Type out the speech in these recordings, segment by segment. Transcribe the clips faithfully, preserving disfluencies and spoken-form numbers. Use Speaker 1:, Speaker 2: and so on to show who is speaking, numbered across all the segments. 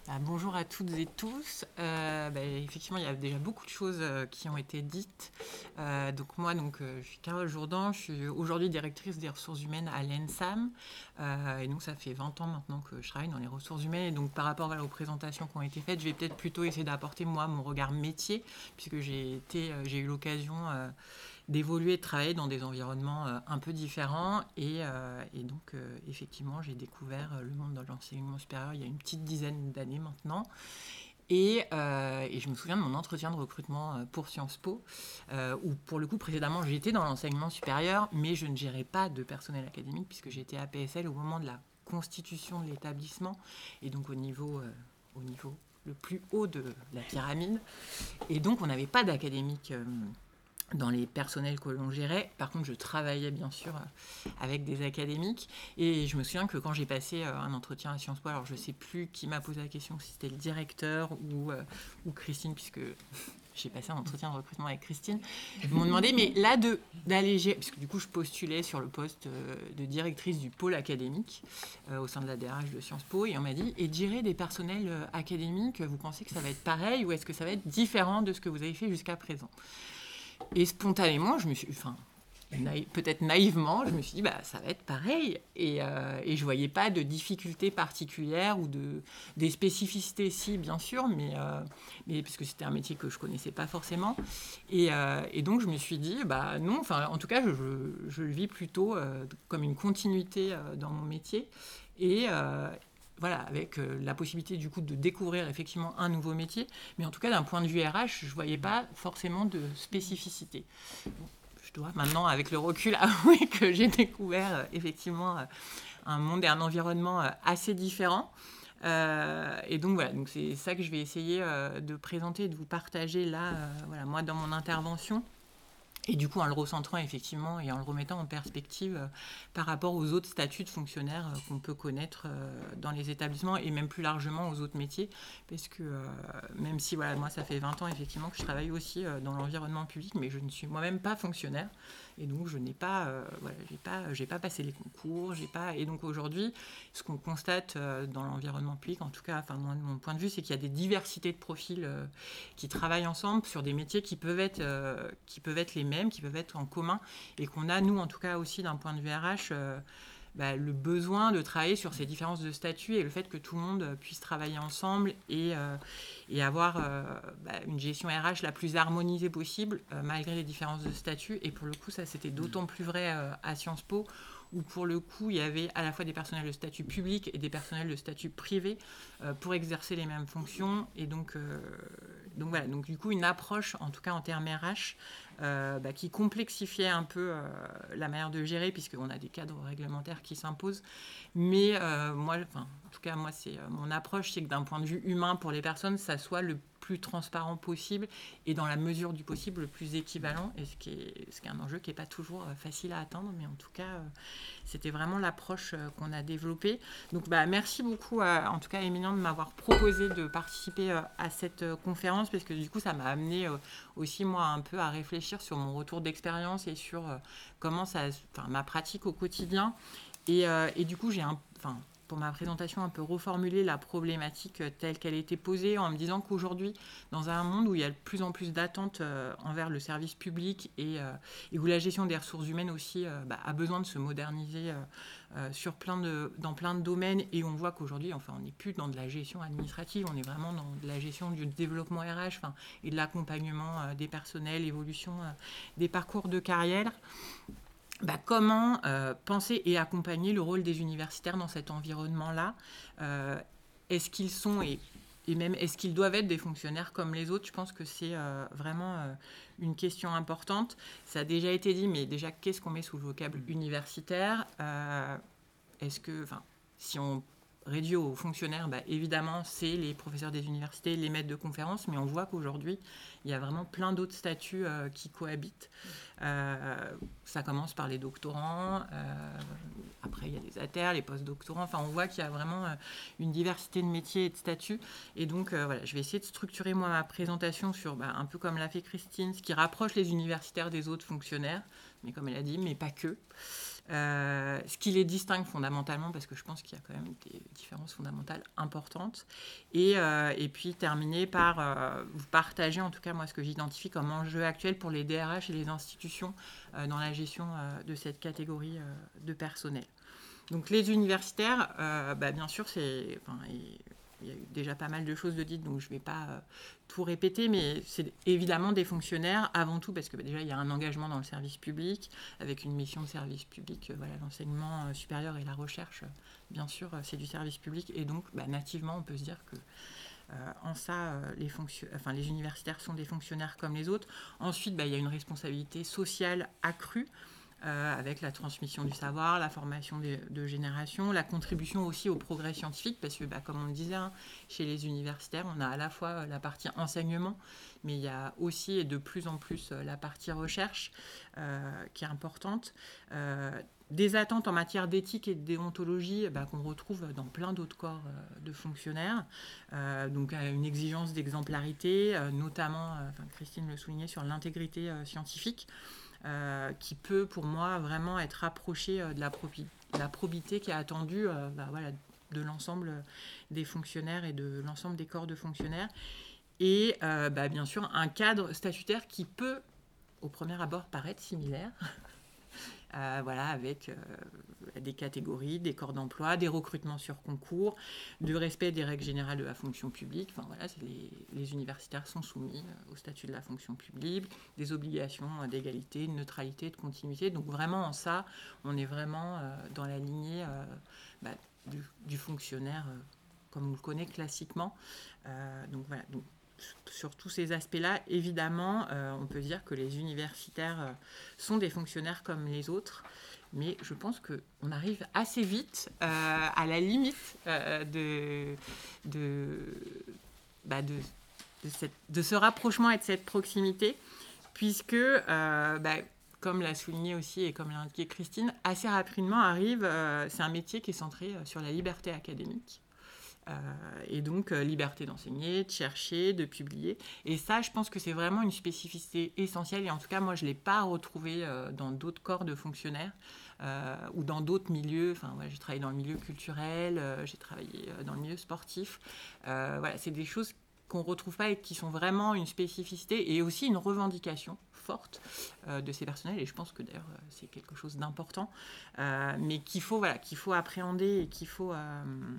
Speaker 1: Ah, bonjour à toutes et tous. Euh, bah, effectivement, il y a déjà beaucoup de choses euh, qui ont été dites. Euh, donc moi, donc, euh, je suis Carole Jourdan, je suis aujourd'hui directrice des ressources humaines à l'ENSAM. Euh, et donc ça fait vingt ans maintenant que je travaille dans les ressources humaines. Et donc par rapport voilà, aux présentations qui ont été faites, je vais peut-être plutôt essayer d'apporter moi mon regard métier, puisque j'ai été, euh, j'ai eu l'occasion euh, d'évoluer, de travailler dans des environnements euh, un peu différents. Et, euh, et donc, euh, effectivement, j'ai découvert euh, le monde de l'enseignement supérieur il y a une petite dizaine d'années maintenant. Et, euh, et je me souviens de mon entretien de recrutement euh, pour Sciences Po, euh, où pour le coup, précédemment, j'étais dans l'enseignement supérieur, mais je ne gérais pas de personnel académique, puisque j'étais à P S L au moment de la constitution de l'établissement, et donc au niveau, euh, au niveau le plus haut de la pyramide. Et donc, on n'avait pas d'académique euh, dans les personnels que l'on gérait. Par contre, je travaillais bien sûr avec des académiques. Et je me souviens que quand j'ai passé un entretien à Sciences Po, alors je ne sais plus qui m'a posé la question, si c'était le directeur ou, euh, ou Christine, puisque j'ai passé un entretien de recrutement avec Christine. Ils m'ont demandé, mais là, de, d'aller gérer, parce que du coup, je postulais sur le poste de directrice du pôle académique euh, au sein de la D R H de Sciences Po, et on m'a dit, et de gérer des personnels euh, académiques, vous pensez que ça va être pareil ou est-ce que ça va être différent de ce que vous avez fait jusqu'à présent? Et spontanément, je me suis, enfin, naï- peut-être naïvement, je me suis dit, bah, ça va être pareil. Et, euh, et je ne voyais pas de difficultés particulières ou de, des spécificités, si, bien sûr, mais, euh, mais parce que c'était un métier que je ne connaissais pas forcément. Et, euh, et donc, je me suis dit, bah, non, enfin, en tout cas, je, je, je le vis plutôt euh, comme une continuité euh, dans mon métier. Et, euh, voilà, avec euh, la possibilité du coup de découvrir effectivement un nouveau métier, mais en tout cas d'un point de vue R H, je ne voyais pas forcément de spécificité. Bon, je dois maintenant, avec le recul, avouer que j'ai découvert euh, effectivement euh, un monde et un environnement euh, assez différents. Euh, et donc voilà, donc c'est ça que je vais essayer euh, de présenter et de vous partager là, euh, voilà, moi dans mon intervention. Et du coup, en le recentrant effectivement et en le remettant en perspective euh, par rapport aux autres statuts de fonctionnaires euh, qu'on peut connaître euh, dans les établissements et même plus largement aux autres métiers. Parce que euh, même si voilà, moi, ça fait vingt ans effectivement que je travaille aussi euh, dans l'environnement public, mais je ne suis moi-même pas fonctionnaire. Et donc, je n'ai pas, euh, voilà, j'ai pas, j'ai pas passé les concours. J'ai pas... Et donc, aujourd'hui, ce qu'on constate euh, dans l'environnement public, en tout cas, enfin, moi, de mon point de vue, c'est qu'il y a des diversités de profils euh, qui travaillent ensemble sur des métiers qui peuvent être, euh, qui peuvent être les mêmes, qui peuvent être en commun, et qu'on a, nous, en tout cas, aussi d'un point de vue R H, euh, bah, le besoin de travailler sur ces différences de statut et le fait que tout le monde puisse travailler ensemble et, euh, et avoir euh, bah, une gestion R H la plus harmonisée possible, euh, malgré les différences de statut. Et pour le coup, ça, c'était d'autant plus vrai euh, à Sciences Po, où pour le coup, il y avait à la fois des personnels de statut public et des personnels de statut privé euh, pour exercer les mêmes fonctions. Et donc, euh, donc voilà, donc du coup, une approche, en tout cas en termes R H, euh, bah, qui complexifiait un peu euh, la manière de gérer, puisqu'on a des cadres réglementaires qui s'imposent. Mais euh, moi, enfin, en tout cas, moi, c'est euh, mon approche, c'est que d'un point de vue humain pour les personnes, ça soit le plus transparent possible et dans la mesure du possible le plus équivalent, et ce qui est, ce qui est un enjeu qui n'est pas toujours euh, facile à atteindre, mais en tout cas, euh, c'était vraiment l'approche euh, qu'on a développée. Donc, bah, merci beaucoup, à, en tout cas, Émilien, de m'avoir proposé de participer euh, à cette euh, conférence, parce que du coup, ça m'a amené euh, aussi, moi, un peu à réfléchir sur mon retour d'expérience et sur euh, comment ça, enfin, ma pratique au quotidien. Et, euh, et du coup, j'ai un, enfin, pour ma présentation, un peu reformulé la problématique telle qu'elle était posée, en me disant qu'aujourd'hui, dans un monde où il y a de plus en plus d'attentes euh, envers le service public et, euh, et où la gestion des ressources humaines aussi euh, bah, a besoin de se moderniser euh, euh, sur plein de, dans plein de domaines, et on voit qu'aujourd'hui, enfin, on n'est plus dans de la gestion administrative, on est vraiment dans de la gestion du développement R H, enfin, et de l'accompagnement euh, des personnels, évolution euh, des parcours de carrière. Bah, comment euh, penser et accompagner le rôle des universitaires dans cet environnement-là? euh, Est-ce qu'ils sont, et, et même est-ce qu'ils doivent être des fonctionnaires comme les autres? Je pense que c'est euh, vraiment euh, une question importante. Ça a déjà été dit, mais déjà, qu'est-ce qu'on met sous le vocable universitaire? euh, Est-ce que, enfin, si on réduit aux fonctionnaires, bah, évidemment, c'est les professeurs des universités, les maîtres de conférences, mais on voit qu'aujourd'hui, il y a vraiment plein d'autres statuts euh, qui cohabitent. Euh, ça commence par les doctorants, euh, après il y a les A T E R, les post-doctorants, enfin on voit qu'il y a vraiment euh, une diversité de métiers et de statuts. Et donc euh, voilà, je vais essayer de structurer moi ma présentation sur, bah, un peu comme l'a fait Christine, ce qui rapproche les universitaires des autres fonctionnaires, mais comme elle a dit, mais pas que. Euh, ce qui les distingue fondamentalement, parce que je pense qu'il y a quand même des différences fondamentales importantes. Et, euh, et puis terminer par euh, vous partager, en tout cas moi, ce que j'identifie comme enjeu actuel pour les D R H et les institutions euh, dans la gestion euh, de cette catégorie euh, de personnel. Donc les universitaires, euh, bah, bien sûr, c'est... Enfin, et, il y a eu déjà pas mal de choses de dites, donc je ne vais pas euh, tout répéter, mais c'est évidemment des fonctionnaires, avant tout, parce que bah, déjà, il y a un engagement dans le service public, avec une mission de service public, euh, voilà, l'enseignement euh, supérieur et la recherche, euh, bien sûr, euh, c'est du service public, et donc, bah, nativement, on peut se dire que euh, en ça, euh, les, fonction... enfin, les universitaires sont des fonctionnaires comme les autres. Ensuite, bah, il y a une responsabilité sociale accrue, Euh, avec la transmission du savoir, la formation de, de génération, la contribution aussi au progrès scientifique, parce que, bah, comme on le disait, hein, chez les universitaires, on a à la fois la partie enseignement, mais il y a aussi et de plus en plus la partie recherche euh, qui est importante. Euh, des attentes en matière d'éthique et de déontologie bah, qu'on retrouve dans plein d'autres corps euh, de fonctionnaires. Euh, donc euh, une exigence d'exemplarité, euh, notamment, euh, enfin, Christine le soulignait, sur l'intégrité euh, scientifique. Euh, qui peut pour moi vraiment être rapproché euh, de, la probi- de la probité qui est attendue euh, bah, voilà, de l'ensemble des fonctionnaires et de l'ensemble des corps de fonctionnaires. Et euh, bah, bien sûr un cadre statutaire qui peut au premier abord paraître similaire. Euh, voilà, avec euh, des catégories, des corps d'emploi, des recrutements sur concours, du respect des règles générales de la fonction publique. Enfin, voilà, c'est les, les universitaires sont soumis euh, au statut de la fonction publique, des obligations euh, d'égalité, de neutralité, de continuité. Donc vraiment, en ça, on est vraiment euh, dans la lignée euh, bah, du, du fonctionnaire euh, comme on le connaît classiquement. Euh, donc voilà. Donc, sur tous ces aspects-là, évidemment, euh, on peut dire que les universitaires euh, sont des fonctionnaires comme les autres, mais je pense qu'on arrive assez vite euh, à la limite euh, de, de, bah de, de, cette, de ce rapprochement et de cette proximité, puisque, euh, bah, comme l'a souligné aussi et comme l'a indiqué Christine, assez rapidement arrive, euh, c'est un métier qui est centré sur la liberté académique. Euh, et donc, euh, liberté d'enseigner, de chercher, de publier. Et ça, je pense que c'est vraiment une spécificité essentielle. Et en tout cas, moi, je ne l'ai pas retrouvée euh, dans d'autres corps de fonctionnaires euh, ou dans d'autres milieux. Enfin, voilà, j'ai travaillé dans le milieu culturel, euh, j'ai travaillé euh, dans le milieu sportif. Euh, voilà, c'est des choses qu'on ne retrouve pas et qui sont vraiment une spécificité et aussi une revendication forte euh, de ces personnels. Et je pense que d'ailleurs, euh, c'est quelque chose d'important, euh, mais qu'il faut, voilà, qu'il faut appréhender et qu'il faut... Euh,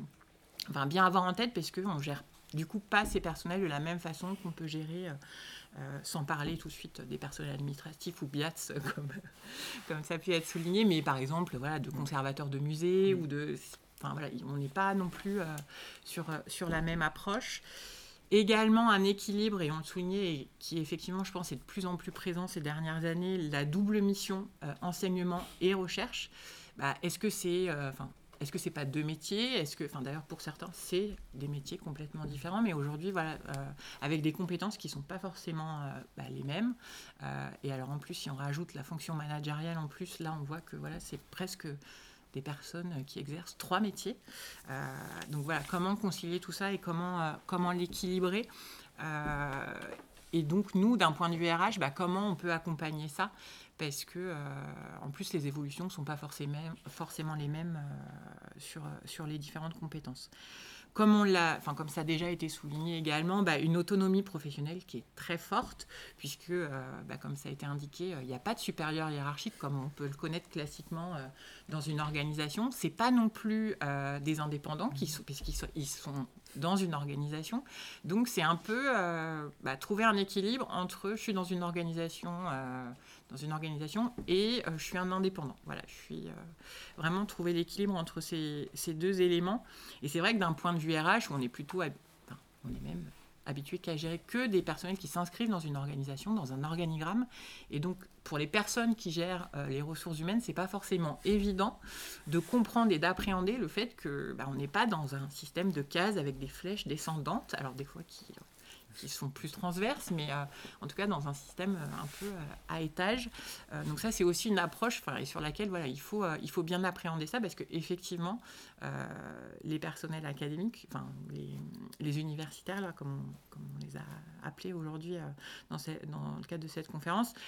Speaker 1: Enfin, bien avoir en tête, parce qu'on ne gère du coup pas ces personnels de la même façon qu'on peut gérer, euh, sans parler tout de suite des personnels administratifs ou B I A T S, comme, comme ça a pu être souligné, mais par exemple voilà, de conservateurs de musées, ou de... Enfin, voilà, on n'est pas non plus euh, sur, sur la même approche. Également un équilibre, et on le soulignait, et qui effectivement, je pense, est de plus en plus présent ces dernières années, la double mission euh, enseignement et recherche. Bah, est-ce que c'est... Euh, Est-ce que c'est pas deux métiers ? Est-ce que, enfin d'ailleurs pour certains c'est des métiers complètement différents, mais aujourd'hui voilà euh, avec des compétences qui sont pas forcément euh, bah, les mêmes. Euh, et alors en plus si on rajoute la fonction managériale en plus, là on voit que voilà c'est presque des personnes qui exercent trois métiers. Euh, donc voilà, comment concilier tout ça et comment euh, comment l'équilibrer. Euh, et donc nous d'un point de vue R H, bah, comment on peut accompagner ça ? Parce que, euh, en plus, les évolutions ne sont pas forcément, forcément les mêmes euh, sur, sur les différentes compétences. Comme, on l'a, enfin, comme ça a déjà été souligné également, bah, une autonomie professionnelle qui est très forte, puisque, euh, bah, comme ça a été indiqué, il n'y a pas de supérieur hiérarchique, comme on peut le connaître classiquement euh, dans une organisation. Ce n'est pas non plus euh, des indépendants, qui sont, puisqu'ils sont, ils sont dans une organisation. Donc, c'est un peu euh, bah, trouver un équilibre entre je suis dans une organisation... Euh, dans une organisation et euh, je suis un indépendant. Voilà, je suis euh, vraiment trouver l'équilibre entre ces, ces deux éléments. Et c'est vrai que d'un point de vue R H, on est plutôt, enfin, on est même habitué qu'à gérer que des personnels qui s'inscrivent dans une organisation, dans un organigramme. Et donc, pour les personnes qui gèrent euh, les ressources humaines, c'est pas forcément évident de comprendre et d'appréhender le fait que bah, on n'est pas dans un système de cases avec des flèches descendantes, alors des fois qui qui sont plus transverses, mais euh, en tout cas dans un système euh, un peu euh, à étage. Euh, donc ça, c'est aussi une approche sur laquelle voilà, il, faut, euh, il faut bien appréhender ça, parce qu'effectivement, euh, les personnels académiques, enfin, les, les universitaires, là, comme, on, comme on les a appelés aujourd'hui euh, dans, dans le cadre de cette conférence,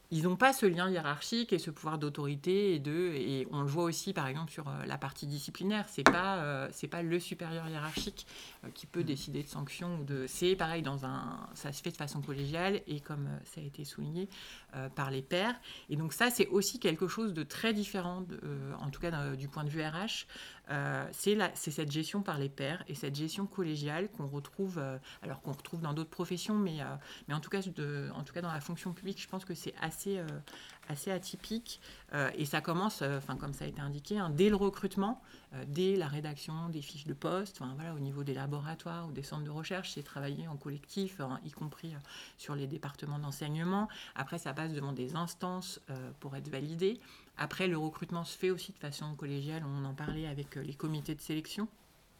Speaker 1: ils n'ont pas ce lien hiérarchique et ce pouvoir d'autorité et de et on le voit aussi par exemple sur euh, la partie disciplinaire, c'est pas euh, c'est pas le supérieur hiérarchique euh, qui peut décider de sanctions ou de c'est pareil dans un ça se fait de façon collégiale et comme euh, ça a été souligné euh, par les pairs et donc ça c'est aussi quelque chose de très différent de, euh, en tout cas d'un- du point de vue R H. Euh, c'est la c'est cette gestion par les pairs et cette gestion collégiale qu'on retrouve euh, alors qu'on retrouve dans d'autres professions mais euh, mais en tout cas de, en tout cas dans la fonction publique je pense que c'est assez, euh, assez atypique euh, et ça commence, euh, comme ça a été indiqué, hein, dès le recrutement, euh, dès la rédaction des fiches de poste, voilà, au niveau des laboratoires ou des centres de recherche, c'est travailler en collectif, hein, y compris euh, sur les départements d'enseignement. Après, ça passe devant des instances euh, pour être validé. Après, le recrutement se fait aussi de façon collégiale, on en parlait avec euh, les comités de sélection.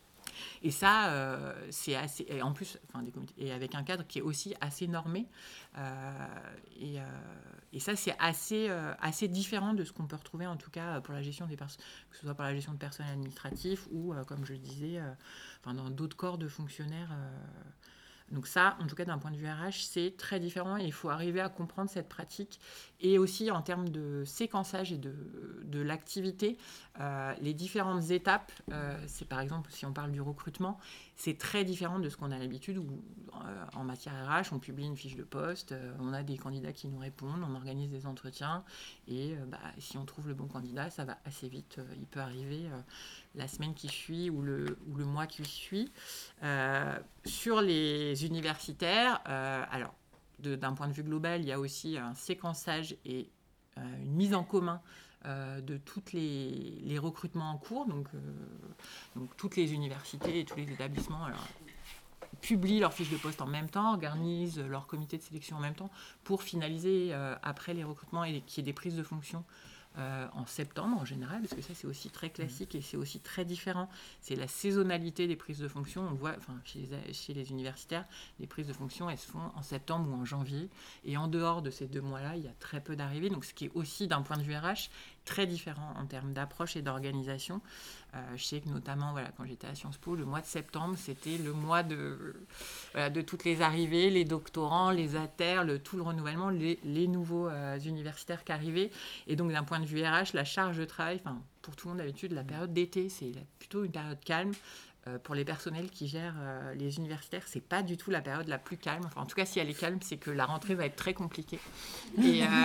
Speaker 1: Et ça, euh, c'est assez. Et en plus, enfin, des comités, et avec un cadre qui est aussi assez normé. Euh, et, euh, et ça, c'est assez, euh, assez différent de ce qu'on peut retrouver, en tout cas, pour la gestion des personnes, que ce soit pour la gestion de personnel administratif ou, euh, comme je le disais, euh, enfin, dans d'autres corps de fonctionnaires. Euh, donc ça, en tout cas d'un point de vue R H, c'est très différent et il faut arriver à comprendre cette pratique. Et aussi en termes de séquençage et de, de l'activité, euh, les différentes étapes, euh, c'est par exemple si on parle du recrutement, c'est très différent de ce qu'on a l'habitude où euh, en matière R H, on publie une fiche de poste, euh, on a des candidats qui nous répondent, on organise des entretiens et euh, bah, si on trouve le bon candidat, ça va assez vite. Euh, il peut arriver euh, la semaine qui suit ou le, ou le mois qui suit. Euh, sur les universitaires, euh, alors de, d'un point de vue global, il y a aussi un séquençage et euh, une mise en commun euh, de tous les, les recrutements en cours. Donc, euh, donc toutes les universités et tous les établissements alors, publient leurs fiches de poste en même temps, organisent leur comité de sélection en même temps pour finaliser euh, après les recrutements et qu'il y ait des prises de fonction euh, en septembre en général, parce que ça c'est aussi très classique et c'est aussi très différent. C'est la saisonnalité des prises de fonction. On voit, enfin, chez les, chez les universitaires, les prises de fonction elles se font en septembre ou en janvier. Et en dehors de ces deux mois-là, il y a très peu d'arrivées. Donc ce qui est aussi d'un point de vue R H très différent en termes d'approche et d'organisation. Euh, je sais que notamment, voilà, quand j'étais à Sciences Po, le mois de septembre, c'était le mois de, voilà, de toutes les arrivées, les doctorants, les ATER, le, tout le renouvellement, les, les nouveaux euh, universitaires qui arrivaient. Et donc, d'un point de vue R H, la charge de travail, pour tout le monde d'habitude, la période d'été, c'est plutôt une période calme. Euh, pour les personnels qui gèrent euh, les universitaires, c'est pas du tout la période la plus calme. Enfin, en tout cas, si elle est calme, c'est que la rentrée va être très compliquée. Et euh,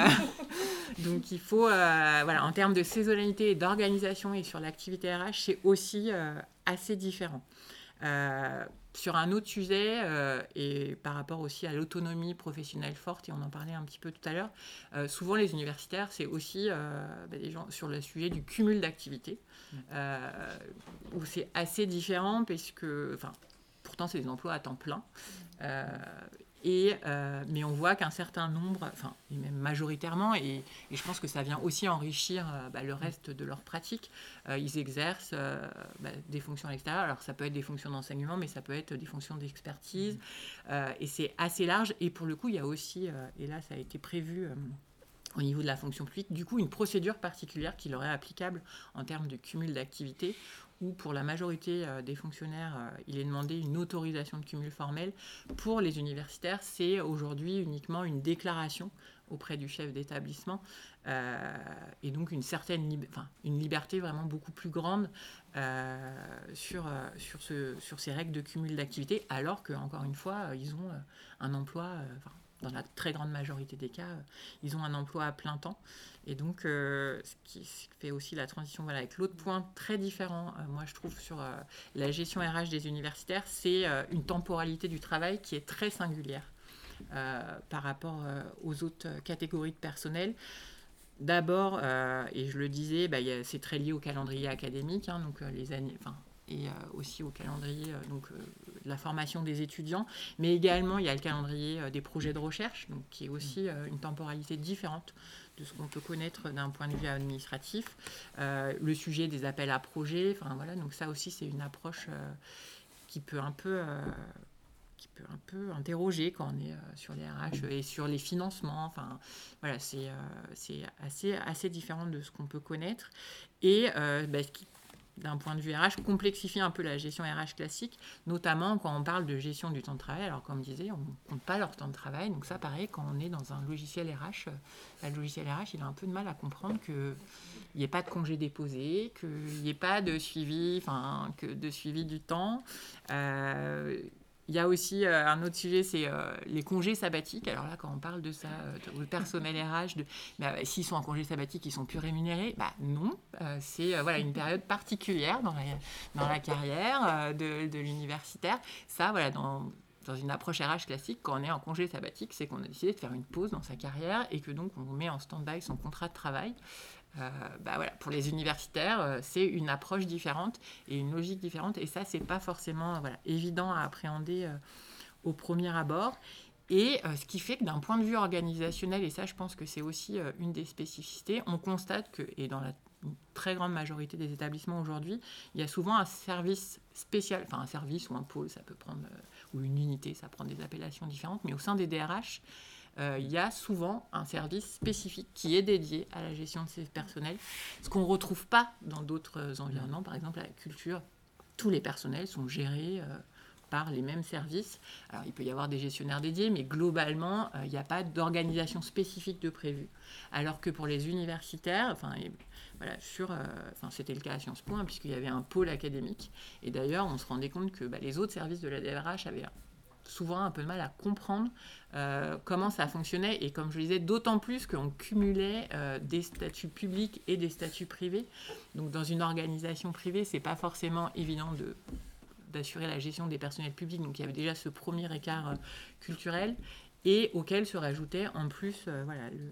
Speaker 1: donc, il faut, euh, voilà, en termes de saisonnalité et d'organisation et sur l'activité R H, c'est aussi euh, assez différent. Euh, sur un autre sujet, euh, et par rapport aussi à l'autonomie professionnelle forte, et on en parlait un petit peu tout à l'heure, euh, souvent les universitaires, c'est aussi euh, bah, des gens sur le sujet du cumul d'activités, euh, où c'est assez différent, parce que, enfin, pourtant c'est des emplois à temps plein, euh, et, euh, mais on voit qu'un certain nombre, enfin, et même majoritairement, et, et je pense que ça vient aussi enrichir euh, bah, le reste de leur pratique, euh, ils exercent euh, bah, des fonctions à l'extérieur. Alors ça peut être des fonctions d'enseignement, mais ça peut être des fonctions d'expertise, euh, et c'est assez large. Et pour le coup, il y a aussi, euh, et là ça a été prévu euh, au niveau de la fonction publique, du coup une procédure particulière qui leur est applicable en termes de cumul d'activités, où pour la majorité euh, des fonctionnaires, euh, il est demandé une autorisation de cumul formel. Pour les universitaires, c'est aujourd'hui uniquement une déclaration auprès du chef d'établissement, euh, et donc une certaine lib- enfin, une liberté vraiment beaucoup plus grande euh, sur, euh, sur, ce, sur ces règles de cumul d'activités, alors qu'encore une fois, euh, ils ont euh, un emploi, euh, enfin, dans la très grande majorité des cas, euh, ils ont un emploi à plein temps. Et donc, euh, ce qui fait aussi la transition voilà, avec l'autre point très différent, euh, moi je trouve, sur euh, la gestion R H des universitaires, c'est euh, une temporalité du travail qui est très singulière euh, par rapport euh, aux autres catégories de personnel. D'abord, euh, et je le disais, bah, y a, c'est très lié au calendrier académique, hein, donc euh, les années, enfin, et euh, aussi au calendrier euh, donc, euh, de la formation des étudiants, mais également il y a le calendrier euh, des projets de recherche, donc, qui est aussi euh, une temporalité différente de ce qu'on peut connaître d'un point de vue administratif. Euh, le sujet des appels à projets, enfin voilà, donc ça aussi c'est une approche euh, qui peut un peu... Euh, qui peut un peu interroger quand on est euh, sur les R H et sur les financements. Enfin, voilà, c'est, euh, c'est assez, assez différent de ce qu'on peut connaître. Et euh, bah, ce qui d'un point de vue R H, complexifie un peu la gestion R H classique, notamment quand on parle de gestion du temps de travail. Alors, comme je disais, on ne compte pas leur temps de travail. Donc ça, pareil, quand on est dans un logiciel R H, euh, le logiciel R H, il a un peu de mal à comprendre qu'il n'y ait pas de congé déposé, qu'il n'y ait pas de suivi, enfin, que de suivi du temps. Euh, Il y a aussi euh, un autre sujet, c'est euh, les congés sabbatiques. Alors là, quand on parle de ça, euh, au personnel R H, de, bah, s'ils sont en congé sabbatique, ils sont plus rémunérés. Bah non, euh, c'est euh, voilà, une période particulière dans la, dans la carrière euh, de, de l'universitaire. Ça, voilà, dans, dans une approche R H classique, quand on est en congé sabbatique, c'est qu'on a décidé de faire une pause dans sa carrière et que donc on met en stand-by son contrat de travail. Euh, bah voilà, pour les universitaires, euh, c'est une approche différente et une logique différente. Et ça, c'est pas forcément voilà, évident à appréhender euh, au premier abord. Et euh, ce qui fait que d'un point de vue organisationnel, et ça, je pense que c'est aussi euh, une des spécificités, on constate que, et dans la très grande majorité des établissements aujourd'hui, il y a souvent un service spécial, enfin un service ou un pôle, ça peut prendre, euh, ou une unité, ça prend des appellations différentes, mais au sein des D R H, Euh, il y a souvent un service spécifique qui est dédié à la gestion de ces personnels, ce qu'on ne retrouve pas dans d'autres environnements. Par exemple, à la culture, tous les personnels sont gérés euh, par les mêmes services. Alors, il peut y avoir des gestionnaires dédiés, mais globalement, euh, il n'y a pas d'organisation spécifique de prévu. Alors que pour les universitaires, enfin, et, voilà, sur, euh, enfin, c'était le cas à Sciences Po, hein, puisqu'il y avait un pôle académique. Et d'ailleurs, on se rendait compte que bah, les autres services de la D R H avaient souvent un peu de mal à comprendre euh, comment ça fonctionnait, et comme je le disais, d'autant plus qu'on cumulait euh, des statuts publics et des statuts privés. Donc dans une organisation privée, c'est pas forcément évident de, d'assurer la gestion des personnels publics, donc il y avait déjà ce premier écart euh, culturel, et auquel se rajoutait en plus euh, voilà, le,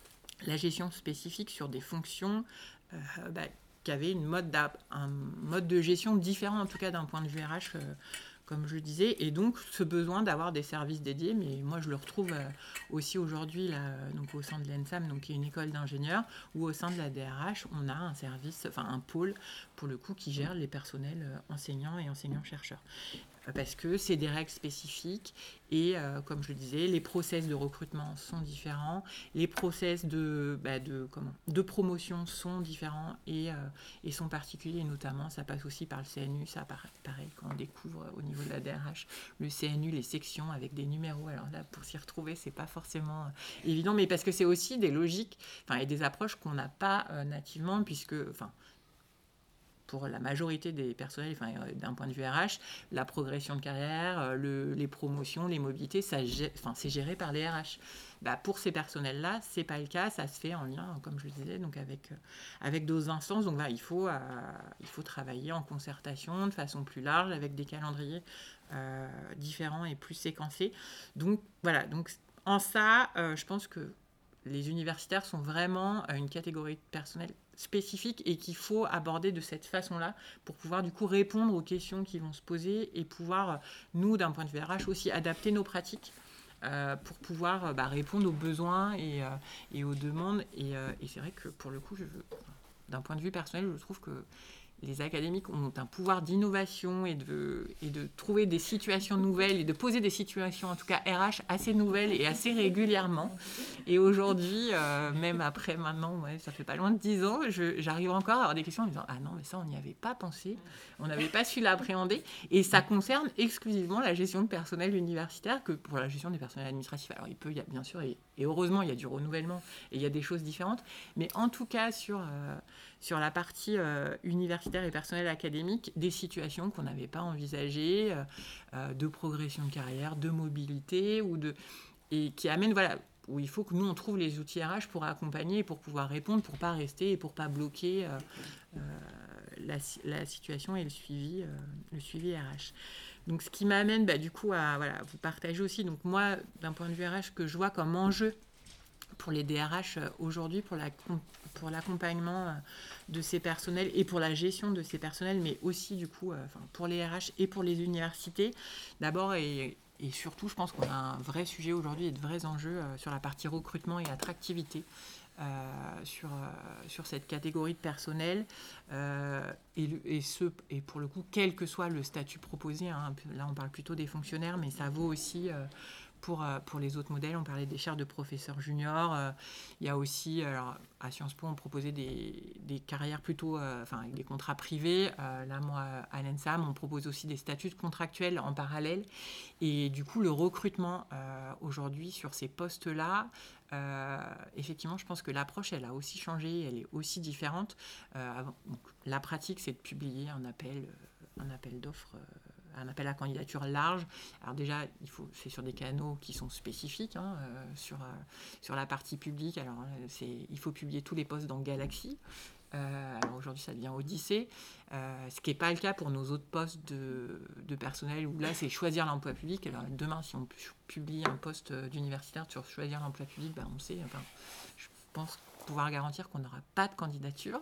Speaker 1: la gestion spécifique sur des fonctions euh, bah, qui avaient une mode un mode de gestion différent, en tout cas d'un point de vue R H, euh, comme je disais, et donc ce besoin d'avoir des services dédiés, mais moi je le retrouve euh, aussi aujourd'hui là, donc au sein de l'E N S A M, donc qui est une école d'ingénieurs, ou au sein de la D R H, on a un service, enfin un pôle pour le coup qui gère les personnels euh, enseignants et enseignants-chercheurs. Parce que c'est des règles spécifiques et, euh, comme je le disais, les process de recrutement sont différents, les process de, bah, de, comment, de promotion sont différents et, euh, et sont particuliers, notamment, ça passe aussi par le C N U, ça pareil, pareil quand on découvre au niveau de la D R H, le C N U, les sections avec des numéros, alors là, pour s'y retrouver, c'est pas forcément évident, mais parce que c'est aussi des logiques, enfin, et des approches qu'on n'a pas euh, nativement, puisque, enfin, pour la majorité des personnels, enfin, d'un point de vue R H, la progression de carrière, le, les promotions, les mobilités, ça, enfin, c'est géré par les R H. Bah, pour ces personnels-là, ce n'est pas le cas, ça se fait en lien, comme je le disais, donc avec, avec d'autres instances. Donc bah, il, faut, euh, il faut travailler en concertation de façon plus large, avec des calendriers euh, différents et plus séquencés. Donc voilà, donc, en ça, euh, je pense que les universitaires sont vraiment une catégorie de personnel spécifique et qu'il faut aborder de cette façon-là pour pouvoir du coup répondre aux questions qui vont se poser et pouvoir, nous, d'un point de vue R H, aussi adapter nos pratiques euh, pour pouvoir bah, répondre aux besoins et, euh, et aux demandes. Et, euh, et c'est vrai que pour le coup, je, d'un point de vue personnel, je trouve que les académiques ont un pouvoir d'innovation et de, et de trouver des situations nouvelles et de poser des situations, en tout cas R H, assez nouvelles et assez régulièrement. Et aujourd'hui, euh, même après maintenant, ouais, ça fait pas loin de dix ans, je, j'arrive encore à avoir des questions en me disant « Ah non, mais ça, on n'y avait pas pensé, on n'avait pas su l'appréhender. » Et ça concerne exclusivement la gestion de personnel universitaire que pour la gestion des personnels administratifs. Alors, il peut, il y a bien sûr, et, et heureusement, il y a du renouvellement et il y a des choses différentes. Mais en tout cas, sur... Euh, sur la partie euh, universitaire et personnelle académique, des situations qu'on n'avait pas envisagées, euh, de progression de carrière, de mobilité, ou de, et qui amènent, voilà, où il faut que nous, on trouve les outils R H pour accompagner, pour pouvoir répondre, pour ne pas rester et pour ne pas bloquer euh, euh, la, la situation et le suivi, euh, le suivi R H. Donc, ce qui m'amène bah, du coup à voilà, vous partager aussi, donc moi, d'un point de vue R H, que je vois comme enjeu pour les D R H aujourd'hui, pour, la, pour l'accompagnement de ces personnels et pour la gestion de ces personnels, mais aussi du coup euh, pour les R H et pour les universités. D'abord et, et surtout, je pense qu'on a un vrai sujet aujourd'hui et de vrais enjeux euh, sur la partie recrutement et attractivité. Euh, sur, euh, sur cette catégorie de personnel euh, et, et, ce, et pour le coup, quel que soit le statut proposé, hein, là on parle plutôt des fonctionnaires, mais ça vaut aussi euh, pour, euh, pour les autres modèles, on parlait des chaires de professeurs juniors. Euh, il y a aussi, alors, à Sciences Po, on proposait des, des carrières plutôt, euh, enfin, avec des contrats privés. Euh, là, moi, à l'ENSAM, on propose aussi des statuts contractuels en parallèle. Et du coup, le recrutement euh, aujourd'hui sur ces postes-là, euh, effectivement, je pense que l'approche, elle a aussi changé, elle est aussi différente. Euh, avant, donc, la pratique, c'est de publier un appel, euh, un appel d'offres. Euh, un appel à candidature large. Alors déjà, il faut, c'est sur des canaux qui sont spécifiques, hein, euh, sur, euh, sur la partie publique. Alors, c'est, il faut publier tous les postes dans Galaxy. Euh, alors aujourd'hui, ça devient Odyssée, euh, ce qui n'est pas le cas pour nos autres postes de, de personnel, où là, c'est choisir l'emploi public. Alors demain, si on publie un poste d'universitaire sur choisir l'emploi public, ben, on sait, enfin, je pense pouvoir garantir qu'on n'aura pas de candidature.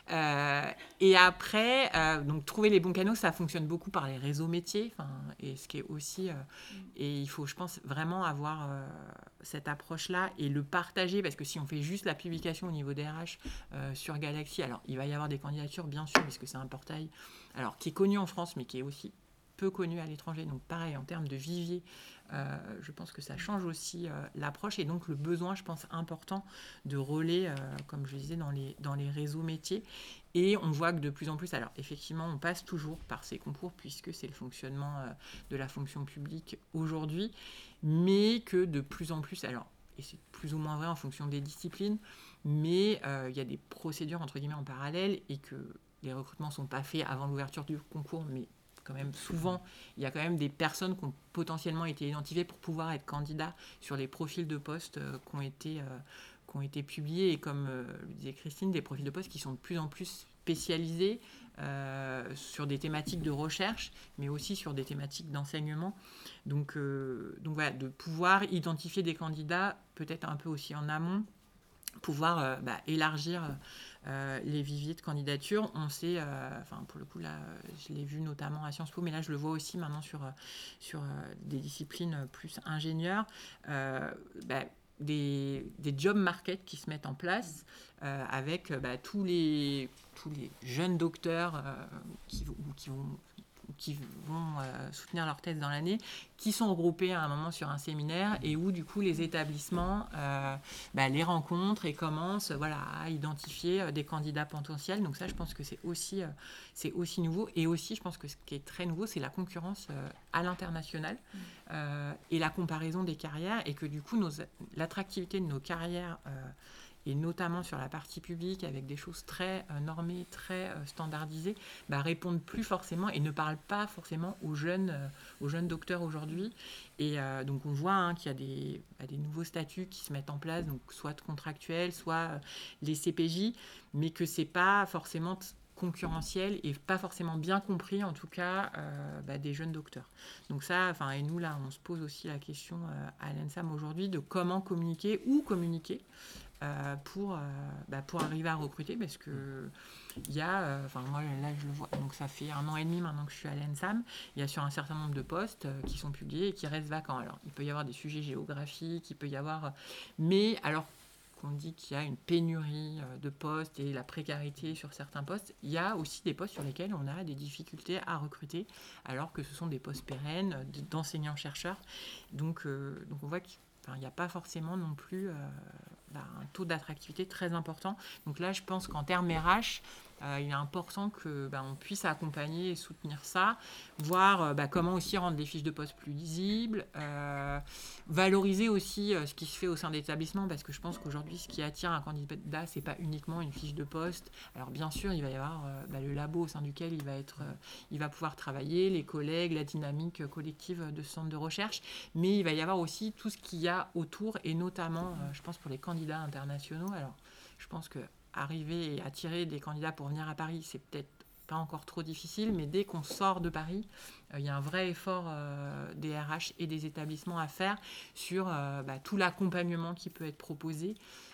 Speaker 1: Euh, et après, euh, donc trouver les bons canaux, ça fonctionne beaucoup par les réseaux métiers, et ce qui est aussi, euh, et il faut, je pense, vraiment avoir euh, cette approche-là et le partager, parce que si on fait juste la publication au niveau des R H euh, sur Galaxy, alors il va y avoir des candidatures, bien sûr, parce que c'est un portail, alors qui est connu en France, mais qui est aussi peu connu à l'étranger. Donc pareil, en termes de vivier, euh, je pense que ça change aussi euh, l'approche, et donc le besoin, je pense, important de relais, euh, comme je disais, dans les, dans les réseaux métiers. Et on voit que de plus en plus, alors effectivement, on passe toujours par ces concours, puisque c'est le fonctionnement euh, de la fonction publique aujourd'hui, mais que de plus en plus, alors, et c'est plus ou moins vrai en fonction des disciplines, mais il euh, y a des procédures, entre guillemets, en parallèle, et que les recrutements ne sont pas faits avant l'ouverture du concours, mais quand même souvent, il y a quand même des personnes qui ont potentiellement été identifiées pour pouvoir être candidats sur les profils de postes euh, qui ont été, euh, qui ont été publiés. Et comme euh, le disait Christine, des profils de postes qui sont de plus en plus spécialisés euh, sur des thématiques de recherche, mais aussi sur des thématiques d'enseignement. Donc, euh, donc voilà, de pouvoir identifier des candidats, peut-être un peu aussi en amont, pouvoir euh, bah, élargir euh, les viviers de candidature. On sait, euh, enfin pour le coup là, je l'ai vu notamment à Sciences Po, mais là je le vois aussi maintenant sur, sur euh, des disciplines plus ingénieurs, euh, bah, des, des job markets qui se mettent en place euh, avec bah, tous, les, tous les jeunes docteurs euh, qui, qui vont qui vont euh, soutenir leur thèse dans l'année, qui sont regroupés à un moment sur un séminaire, et où du coup les établissements euh, bah, les rencontrent et commencent voilà, à identifier euh, des candidats potentiels. Donc ça, je pense que c'est aussi, euh, c'est aussi nouveau. Et aussi, je pense que ce qui est très nouveau, c'est la concurrence euh, à l'international euh, et la comparaison des carrières, et que du coup, nos, l'attractivité de nos carrières euh, et notamment sur la partie publique, avec des choses très euh, normées, très euh, standardisées, bah, répondent plus forcément et ne parlent pas forcément aux jeunes, euh, aux jeunes docteurs aujourd'hui. Et euh, donc on voit hein, qu'il y a des, bah, des nouveaux statuts qui se mettent en place, donc soit contractuels, soit euh, les C P J, mais que c'est pas forcément t- concurrentiel et pas forcément bien compris, en tout cas, euh, bah, des jeunes docteurs. Donc ça, enfin, et nous là, on se pose aussi la question euh, à l'ENSAM aujourd'hui de comment communiquer, où communiquer, Euh, pour, euh, bah, pour arriver à recruter, parce que il y a, enfin euh, moi là je le vois, donc ça fait un an et demi maintenant que je suis à l'ENSAM, il y a sur un certain nombre de postes euh, qui sont publiés et qui restent vacants. Alors il peut y avoir des sujets géographiques, il peut y avoir, mais alors qu'on dit qu'il y a une pénurie euh, de postes et la précarité sur certains postes, il y a aussi des postes sur lesquels on a des difficultés à recruter, alors que ce sont des postes pérennes d'enseignants-chercheurs. Donc, euh, donc on voit qu'il n'y a pas forcément non plus euh, bah, un taux d'attractivité très important. Donc là, je pense qu'en termes R H, euh, il est important que bah, on puisse accompagner et soutenir ça, voir euh, bah, comment aussi rendre les fiches de poste plus lisibles, euh, valoriser aussi euh, ce qui se fait au sein des établissements, parce que je pense qu'aujourd'hui, ce qui attire un candidat, c'est pas uniquement une fiche de poste. Alors bien sûr, il va y avoir euh, bah, le labo au sein duquel il va être, euh, il va pouvoir travailler, les collègues, la dynamique collective de ce centre de recherche, mais il va y avoir aussi tout ce qu'il y a autour, et notamment, euh, je pense pour les candidats internationaux. Alors, je pense que arriver et attirer des candidats pour venir à Paris, c'est peut-être pas encore trop difficile, mais dès qu'on sort de Paris, il euh, y a un vrai effort euh, des R H et des établissements à faire sur euh, bah, tout l'accompagnement qui peut être proposé,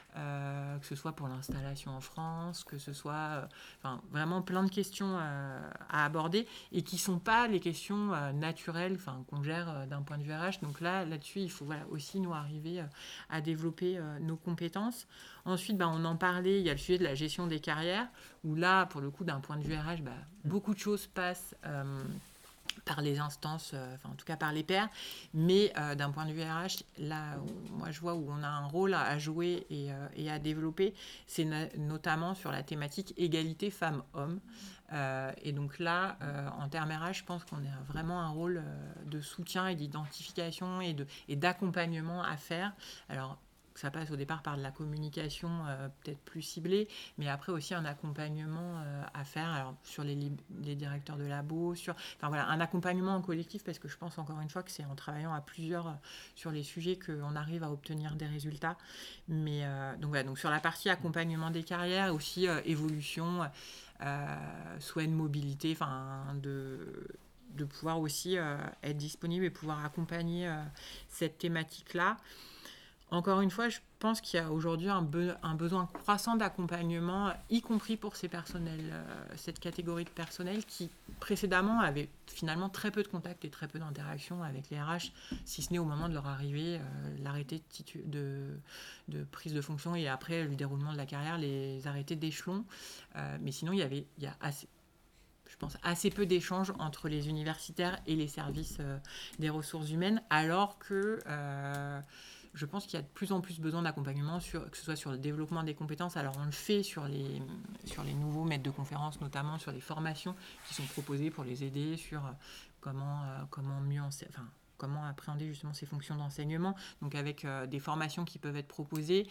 Speaker 1: euh, que ce soit pour l'installation en France, que ce soit euh, enfin, vraiment plein de questions euh, à aborder, et qui ne sont pas les questions euh, naturelles qu'on gère euh, d'un point de vue R H. Donc là, là-dessus, il faut voilà, aussi nous arriver euh, à développer euh, nos compétences. Ensuite, bah, on en parlait, il y a le sujet de la gestion des carrières, où là, pour le coup, d'un point de vue R H, bah, beaucoup de choses passent... Euh, par les instances, euh, enfin en tout cas par les pairs, mais euh, d'un point de vue R H, là où, moi je vois où on a un rôle à jouer et, euh, et à développer, c'est na- notamment sur la thématique égalité femmes-hommes. Euh, et donc là, euh, en termes R H, je pense qu'on a vraiment un rôle euh, de soutien et d'identification et, de, et d'accompagnement à faire. Alors, ça passe au départ par de la communication euh, peut-être plus ciblée, mais après aussi un accompagnement euh, à faire alors, sur les, lib- les directeurs de labo, sur, enfin voilà, un accompagnement en collectif, parce que je pense encore une fois que c'est en travaillant à plusieurs euh, sur les sujets qu'on arrive à obtenir des résultats. Mais euh, donc voilà, donc sur la partie accompagnement des carrières, aussi euh, évolution, euh, souhait de mobilité, enfin de de pouvoir aussi euh, être disponible et pouvoir accompagner euh, cette thématique-là. Encore une fois, je pense qu'il y a aujourd'hui un, be- un besoin croissant d'accompagnement, y compris pour ces personnels, euh, cette catégorie de personnel qui précédemment avait finalement très peu de contacts et très peu d'interactions avec les R H, si ce n'est au moment de leur arrivée, euh, l'arrêté de, titu- de, de prise de fonction et après le déroulement de la carrière, les arrêtés d'échelon. Euh, mais sinon, il y avait, il y a assez, je pense, assez peu d'échanges entre les universitaires et les services euh, des ressources humaines, alors que euh, je pense qu'il y a de plus en plus besoin d'accompagnement, sur, que ce soit sur le développement des compétences. Alors on le fait sur les, sur les nouveaux maîtres de conférences, notamment sur les formations qui sont proposées pour les aider sur euh, comment, euh, comment mieux enseigner. Enfin, comment appréhender justement ces fonctions d'enseignement, donc avec euh, des formations qui peuvent être proposées.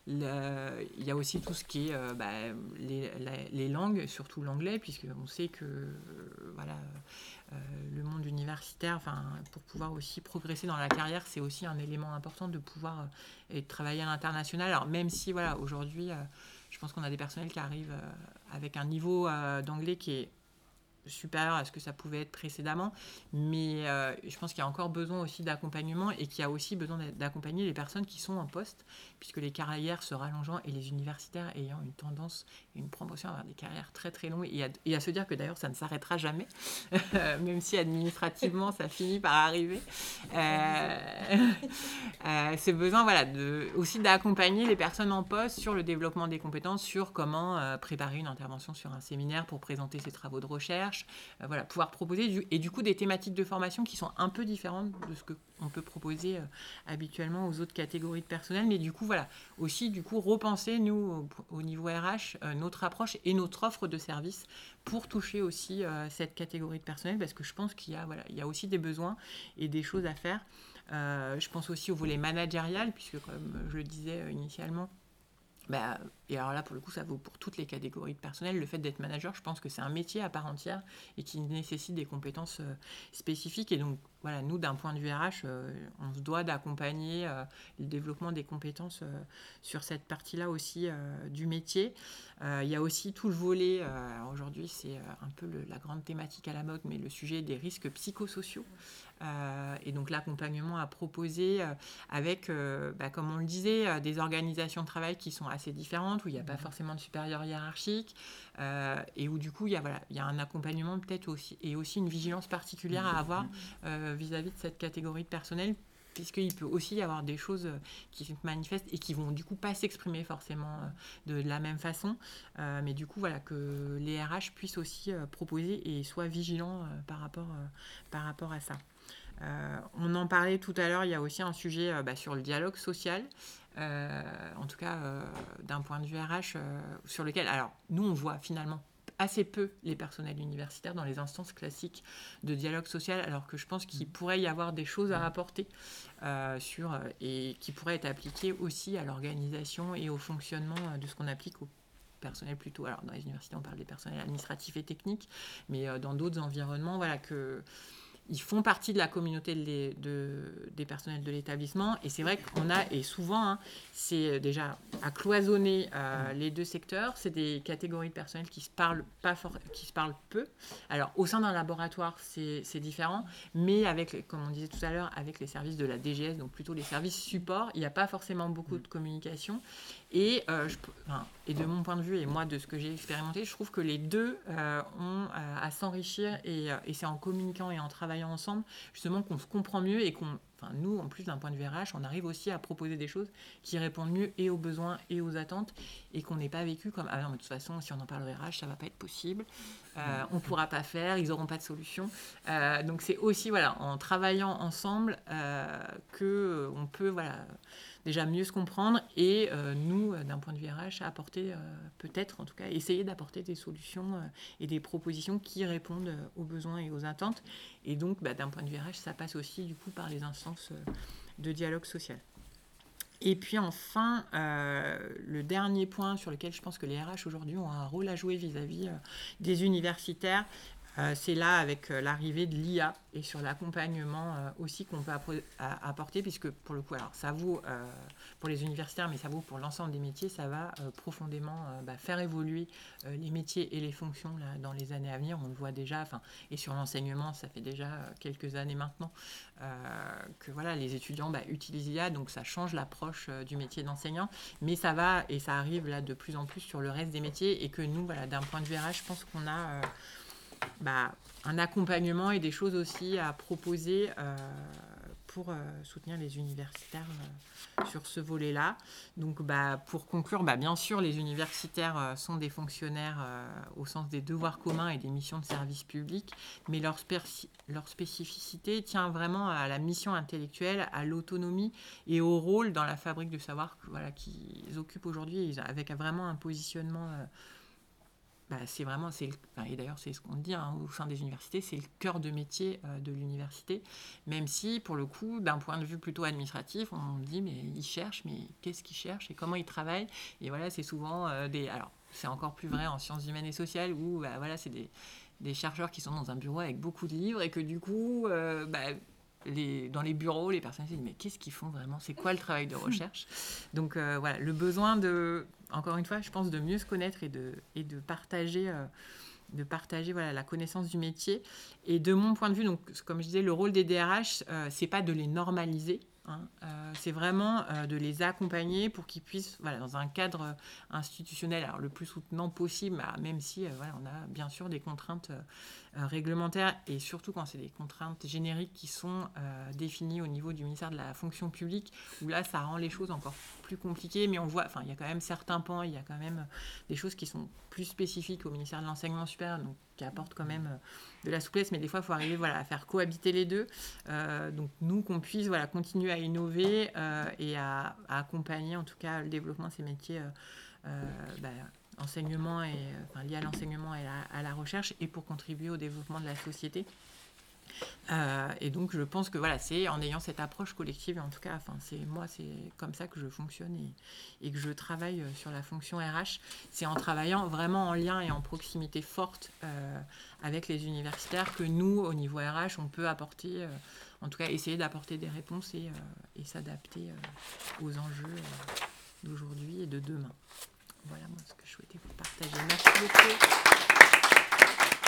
Speaker 1: Le, il y a aussi tout ce qui est euh, bah, les, la, les langues, surtout l'anglais, puisqu'on sait que euh, voilà, euh, le monde universitaire, pour pouvoir aussi progresser dans la carrière, c'est aussi un élément important de pouvoir euh, travailler à l'international. Alors même si voilà, aujourd'hui, euh, je pense qu'on a des personnels qui arrivent euh, avec un niveau euh, d'anglais qui est supérieur à ce que ça pouvait être précédemment, mais euh, je pense qu'il y a encore besoin aussi d'accompagnement et qu'il y a aussi besoin d'accompagner les personnes qui sont en poste, puisque les carrières se rallongeant et les universitaires ayant une tendance et une promotion à avoir des carrières très très longues et à, et à se dire que d'ailleurs ça ne s'arrêtera jamais, même si administrativement ça finit par arriver. Euh, euh, c'est besoin voilà, de, aussi d'accompagner les personnes en poste sur le développement des compétences, sur comment euh, préparer une intervention sur un séminaire pour présenter ses travaux de recherche. Euh, voilà, pouvoir proposer du, et du coup des thématiques de formation qui sont un peu différentes de ce qu'on peut proposer euh, habituellement aux autres catégories de personnel, mais du coup voilà, aussi du coup repenser nous au, au niveau R H euh, notre approche et notre offre de services pour toucher aussi euh, cette catégorie de personnel, parce que je pense qu'il y a, voilà, il y a aussi des besoins et des choses à faire. Euh, je pense aussi au volet managérial, puisque comme je le disais euh, initialement, bah, et alors là, pour le coup, ça vaut pour toutes les catégories de personnel. Le fait d'être manager, je pense que c'est un métier à part entière et qui nécessite des compétences euh, spécifiques. Et donc, voilà, nous, d'un point de vue R H, euh, on se doit d'accompagner euh, le développement des compétences euh, sur cette partie-là aussi euh, du métier. Euh, il y a aussi tout le volet, euh, alors aujourd'hui, c'est euh, un peu le, la grande thématique à la mode, mais le sujet des risques psychosociaux. Euh, et donc l'accompagnement à proposer euh, avec, euh, bah, comme on le disait, euh, des organisations de travail qui sont assez différentes, où il n'y a pas forcément de supérieur hiérarchique, euh, et où du coup il y a, voilà, il y a un accompagnement peut-être aussi, et aussi une vigilance particulière à avoir euh, vis-à-vis de cette catégorie de personnel, puisqu'il peut aussi y avoir des choses qui se manifestent et qui vont du coup pas s'exprimer forcément de la même façon, euh, mais du coup voilà, que les R H puissent aussi euh, proposer et soient vigilants euh, par, rapport, euh, par rapport à ça. Euh, on en parlait tout à l'heure, il y a aussi un sujet euh, bah, sur le dialogue social, euh, en tout cas euh, d'un point de vue R H, euh, sur lequel, alors nous on voit finalement assez peu les personnels universitaires dans les instances classiques de dialogue social, alors que je pense qu'il pourrait y avoir des choses à apporter euh, sur, et qui pourraient être appliquées aussi à l'organisation et au fonctionnement de ce qu'on applique aux personnels plutôt. Alors dans les universités on parle des personnels administratifs et techniques, mais euh, dans d'autres environnements, voilà, que ils font partie de la communauté de, de, des personnels de l'établissement. Et c'est vrai qu'on a, et souvent, hein, c'est déjà à cloisonner euh, les deux secteurs. C'est des catégories de personnels qui se parlent, pas for- qui se parlent peu. Alors, au sein d'un laboratoire, c'est, c'est différent. Mais, avec, comme on disait tout à l'heure, avec les services de la D G S, donc plutôt les services support, il n'y a pas forcément beaucoup de communication. Et, euh, je, enfin, et de mon point de vue, et moi, de ce que j'ai expérimenté, je trouve que les deux euh, ont euh, à s'enrichir. Et, et c'est en communiquant et en travaillant ensemble, justement, qu'on se comprend mieux et qu'on, enfin, nous, en plus, d'un point de vue R H, on arrive aussi à proposer des choses qui répondent mieux et aux besoins et aux attentes et qu'on n'ait pas vécu comme « Ah non, mais de toute façon, si on en parle au R H, ça ne va pas être possible. Euh, on ne pourra pas faire, ils n'auront pas de solution. Euh, » Donc, c'est aussi, voilà, en travaillant ensemble euh, qu'on peut, voilà, déjà mieux se comprendre et euh, nous, d'un point de vue R H, apporter, euh, peut-être, en tout cas, essayer d'apporter des solutions euh, et des propositions qui répondent euh, aux besoins et aux attentes. Et donc, bah, d'un point de vue R H, ça passe aussi, du coup, par les instances euh, de dialogue social. Et puis enfin, euh, le dernier point sur lequel je pense que les R H aujourd'hui ont un rôle à jouer vis-à-vis euh, des universitaires, euh, c'est là avec euh, l'arrivée de l'I A et sur l'accompagnement euh, aussi qu'on peut appro- à- apporter, puisque pour le coup, alors ça vaut euh, pour les universitaires, mais ça vaut pour l'ensemble des métiers, ça va euh, profondément euh, bah, faire évoluer euh, les métiers et les fonctions là, dans les années à venir. On le voit déjà, et sur l'enseignement, ça fait déjà euh, quelques années maintenant euh, que voilà, les étudiants bah, utilisent l'I A, donc ça change l'approche euh, du métier d'enseignant, mais ça va et ça arrive là de plus en plus sur le reste des métiers et que nous, voilà, d'un point de vue R H, je pense qu'on a euh, bah, un accompagnement et des choses aussi à proposer euh, pour euh, soutenir les universitaires euh, sur ce volet-là. Donc, bah, pour conclure, bah, bien sûr, les universitaires euh, sont des fonctionnaires euh, au sens des devoirs communs et des missions de service public, mais leur, spéci- leur spécificité tient vraiment à la mission intellectuelle, à l'autonomie et au rôle dans la fabrique du savoir que, voilà, qu'ils occupent aujourd'hui, avec vraiment un positionnement... Euh, Bah, c'est vraiment, c'est le, enfin, et d'ailleurs c'est ce qu'on dit hein, au sein des universités, c'est le cœur de métier euh, de l'université, même si pour le coup, d'un point de vue plutôt administratif, on dit mais ils cherchent, mais qu'est-ce qu'ils cherchent et comment ils travaillent, et voilà, c'est souvent euh, des, alors c'est encore plus vrai en sciences humaines et sociales où bah, voilà, c'est des, des chercheurs qui sont dans un bureau avec beaucoup de livres et que du coup, euh, bah, les, dans les bureaux, les personnes se disent mais qu'est-ce qu'ils font vraiment, c'est quoi le travail de recherche. Donc euh, voilà, le besoin de, encore une fois, je pense de mieux se connaître et de, et de partager, euh, de partager voilà, la connaissance du métier. Et de mon point de vue, donc, comme je disais, le rôle des D R H, euh, c'est pas de les normaliser, hein, euh, c'est vraiment euh, de les accompagner pour qu'ils puissent, voilà, dans un cadre institutionnel alors, le plus soutenant possible, bah, même si euh, voilà, on a bien sûr des contraintes euh, euh, réglementaires et surtout quand c'est des contraintes génériques qui sont euh, définies au niveau du ministère de la fonction publique, où là ça rend les choses encore plus compliquées, mais on voit, enfin il y a quand même certains pans, il y a quand même des choses qui sont plus spécifiques au ministère de l'enseignement supérieur, donc qui apportent quand même de la souplesse, mais des fois il faut arriver voilà, à faire cohabiter les deux, euh, donc nous qu'on puisse voilà, continuer à innover euh, et à, à accompagner en tout cas le développement de ces métiers euh, euh, bah, enseignement et, enfin, liés à l'enseignement et à, à la recherche et pour contribuer au développement de la société. Euh, et donc je pense que voilà, c'est en ayant cette approche collective, en tout cas, enfin, c'est, moi c'est comme ça que je fonctionne et, et que je travaille sur la fonction R H, c'est en travaillant vraiment en lien et en proximité forte euh, avec les universitaires que nous, au niveau R H, on peut apporter, euh, en tout cas essayer d'apporter des réponses et, euh, et s'adapter euh, aux enjeux euh, d'aujourd'hui et de demain. Voilà moi ce que je souhaitais vous partager. Merci beaucoup.